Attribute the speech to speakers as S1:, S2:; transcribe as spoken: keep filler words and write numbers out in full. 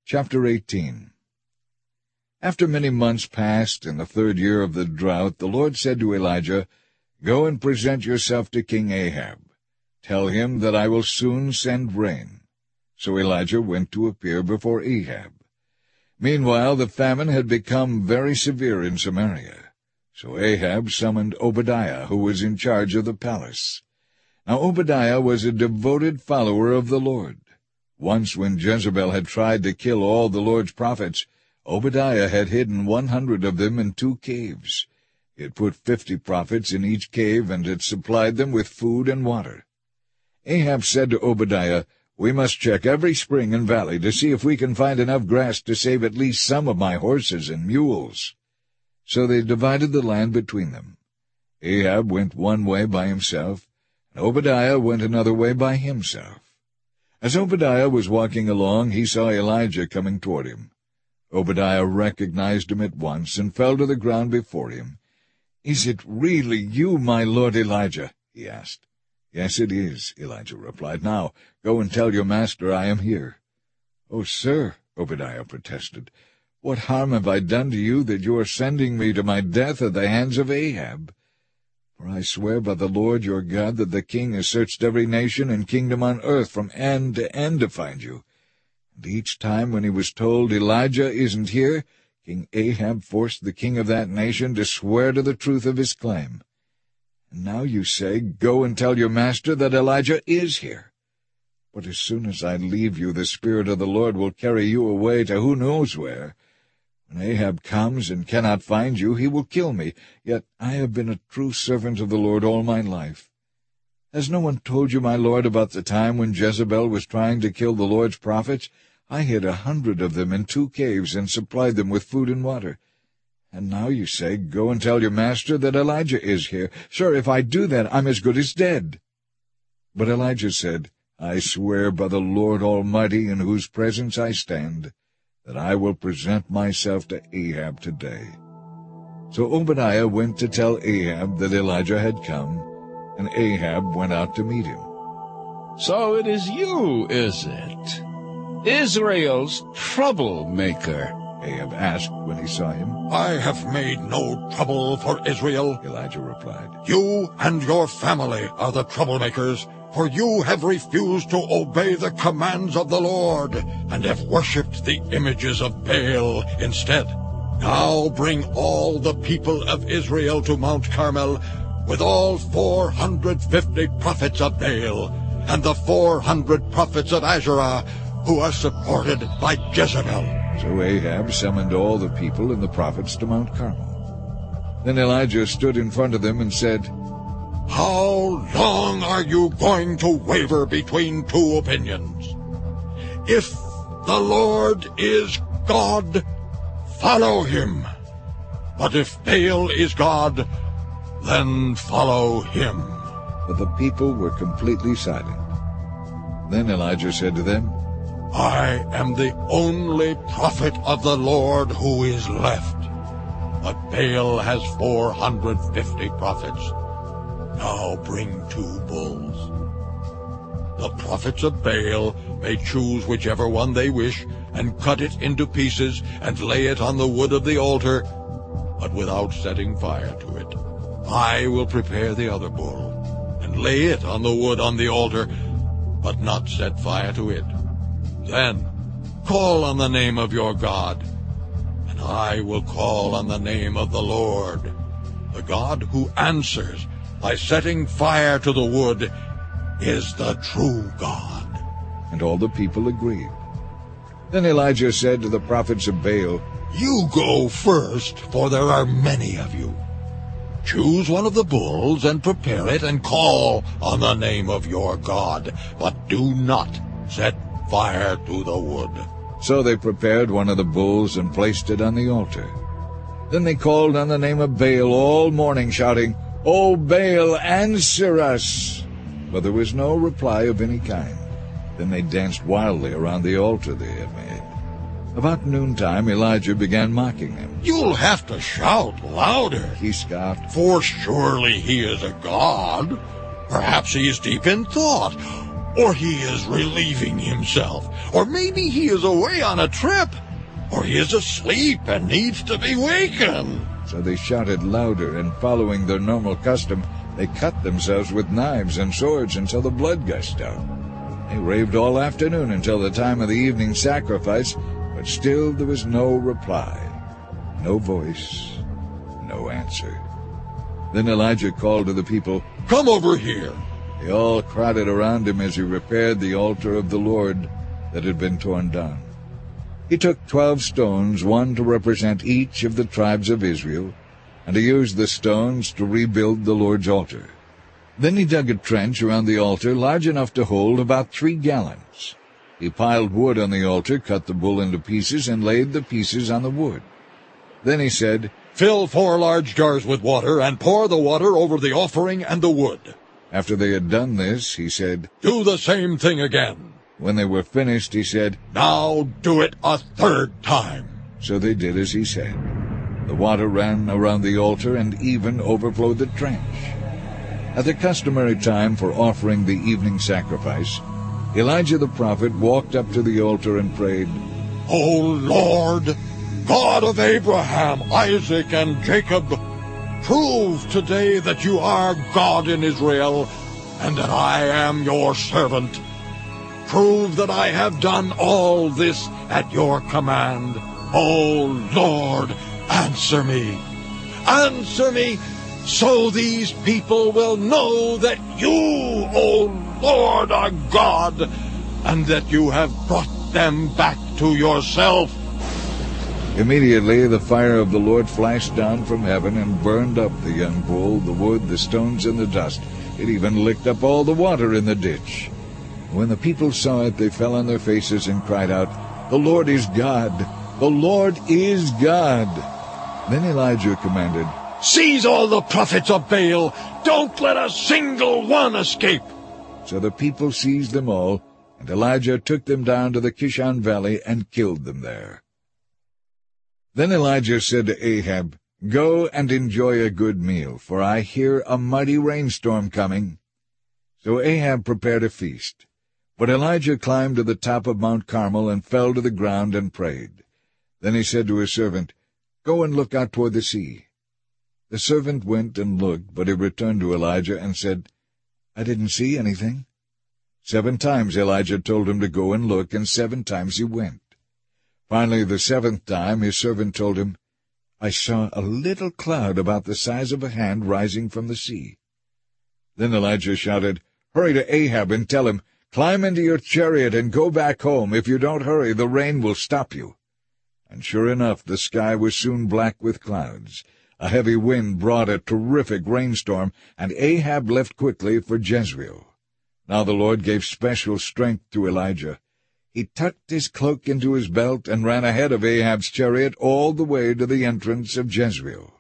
S1: Chapter eighteen. After many months passed, in the third year of the drought, the Lord said to Elijah, Go and present yourself to King Ahab. Tell him that I will soon send rain. So Elijah went to appear before Ahab. Meanwhile the famine had become very severe in Samaria. So Ahab summoned Obadiah, who was in charge of the palace. Now Obadiah was a devoted follower of the Lord. Once when Jezebel had tried to kill all the Lord's prophets, Obadiah had hidden one hundred of them in two caves. He had put fifty prophets in each cave and had supplied them with food and water. Ahab said to Obadiah, We must check every spring and valley to see if we can find enough grass to save at least some of my horses and mules. So they divided the land between them. Ahab went one way by himself, and Obadiah went another way by himself. As Obadiah was walking along, he saw Elijah coming toward him. Obadiah recognized him at once and fell to the ground before him. "Is it really you, my lord Elijah?" he asked. "Yes, it is," Elijah replied. "Now, go and tell your master I am here." "Oh, sir," Obadiah protested, "what harm have I done to you that you are sending me to my death at the hands of Ahab? For I swear by the Lord your God that the king has searched every nation and kingdom on earth from end to end to find you. And each time when he was told Elijah isn't here, King Ahab forced the king of that nation to swear to the truth of his claim. And now you say, Go and tell your master that Elijah is here. But as soon as I leave you, the Spirit of the Lord will carry you away to who knows where. When Ahab comes and cannot find you, he will kill me. Yet I have been a true servant of the Lord all my life. Has no one told you, my lord, about the time when Jezebel was trying to kill the Lord's prophets? I hid a hundred of them in two caves and supplied them with food and water. And now you say, Go and tell your master that Elijah is here. Sir, if I do that, I'm as good as dead. But Elijah said, I swear by the Lord Almighty, in whose presence I stand, that I will present myself to Ahab today. So Obadiah went to tell Ahab that Elijah had come, and Ahab went out to meet him.
S2: So it is you, is it? Israel's troublemaker?
S1: Ahab asked when he saw him.
S3: I have made no trouble for Israel,
S1: Elijah replied.
S3: You and your family are the troublemakers, for you have refused to obey the commands of the Lord, and have worshipped the images of Baal instead. Now bring all the people of Israel to Mount Carmel, with all four hundred fifty prophets of Baal, and the four hundred prophets of Asherah, who are supported by Jezebel.
S1: So Ahab summoned all the people and the prophets to Mount Carmel. Then Elijah stood in front of them and said, How long are you going to waver between two opinions? If the Lord is God, follow him. But if Baal is God, then follow him. But the people were completely silent. Then Elijah said to them,
S3: I am the only prophet of the Lord who is left, but Baal has four hundred fifty prophets. Now bring two bulls. The prophets of Baal may choose whichever one they wish, and cut it into pieces, and lay it on the wood of the altar, but without setting fire to it. I will prepare the other bull, and lay it on the wood on the altar, but not set fire to it. Then call on the name of your God, and I will call on the name of the Lord. The God who answers by setting fire to the wood is the true God.
S1: And all the people agreed. Then Elijah said to the prophets of Baal,
S3: You go first, for there are many of you. Choose one of the bulls and prepare it and call on the name of your God, but do not set fire to the wood.
S1: So they prepared one of the bulls and placed it on the altar. Then they called on the name of Baal all morning, shouting, O Baal, answer us! But there was no reply of any kind. Then they danced wildly around the altar they had made. About noontime Elijah began mocking them.
S3: You'll have to shout louder,
S1: he scoffed,
S3: for surely he is a god. Perhaps he is deep in thought. or he is relieving himself, or maybe he is away on a trip, or he is asleep and needs to be wakened."
S1: So they shouted louder, and following their normal custom, they cut themselves with knives and swords until the blood gushed out. They raved all afternoon until the time of the evening sacrifice, but still there was no reply, no voice, no answer. Then Elijah called to the people,
S3: "Come over here."
S1: They all crowded around him as he repaired the altar of the Lord that had been torn down. He took twelve stones, one to represent each of the tribes of Israel, and he used the stones to rebuild the Lord's altar. Then he dug a trench around the altar large enough to hold about three gallons. He piled wood on the altar, cut the bull into pieces, and laid the pieces on the wood. Then he said,
S3: "Fill four large jars with water, and pour the water over the offering and the wood."
S1: After they had done this, he said,
S3: "Do the same thing again."
S1: When they were finished, he said,
S3: "Now do it a third time."
S1: So they did as he said. The water ran around the altar and even overflowed the trench. At the customary time for offering the evening sacrifice, Elijah the prophet walked up to the altar and prayed,
S3: "O Lord, God of Abraham, Isaac, and Jacob, prove today that you are God in Israel, and that I am your servant. Prove that I have done all this at your command. O Lord, answer me. Answer me, so these people will know that you, O Lord, are God, and that you have brought them back to yourself."
S1: Immediately the fire of the Lord flashed down from heaven and burned up the young bull, the wood, the stones, and the dust. It even licked up all the water in the ditch. When the people saw it, they fell on their faces and cried out, "The Lord is God! The Lord is God!" Then Elijah commanded,
S3: "Seize all the prophets of Baal! Don't let a single one escape!"
S1: So the people seized them all, and Elijah took them down to the Kishon valley and killed them there. Then Elijah said to Ahab, "Go and enjoy a good meal, for I hear a mighty rainstorm coming." So Ahab prepared a feast. But Elijah climbed to the top of Mount Carmel and fell to the ground and prayed. Then he said to his servant, "Go and look out toward the sea." The servant went and looked, but he returned to Elijah and said, "I didn't see anything." Seven times Elijah told him to go and look, and seven times he went. Finally, the seventh time, his servant told him, "I saw a little cloud about the size of a hand rising from the sea." Then Elijah shouted, "Hurry to Ahab and tell him, 'Climb into your chariot and go back home. If you don't hurry, the rain will stop you.'" And sure enough, the sky was soon black with clouds. A heavy wind brought a terrific rainstorm, and Ahab left quickly for Jezreel. Now the Lord gave special strength to Elijah. He tucked his cloak into his belt and ran ahead of Ahab's chariot all the way to the entrance of Jezreel.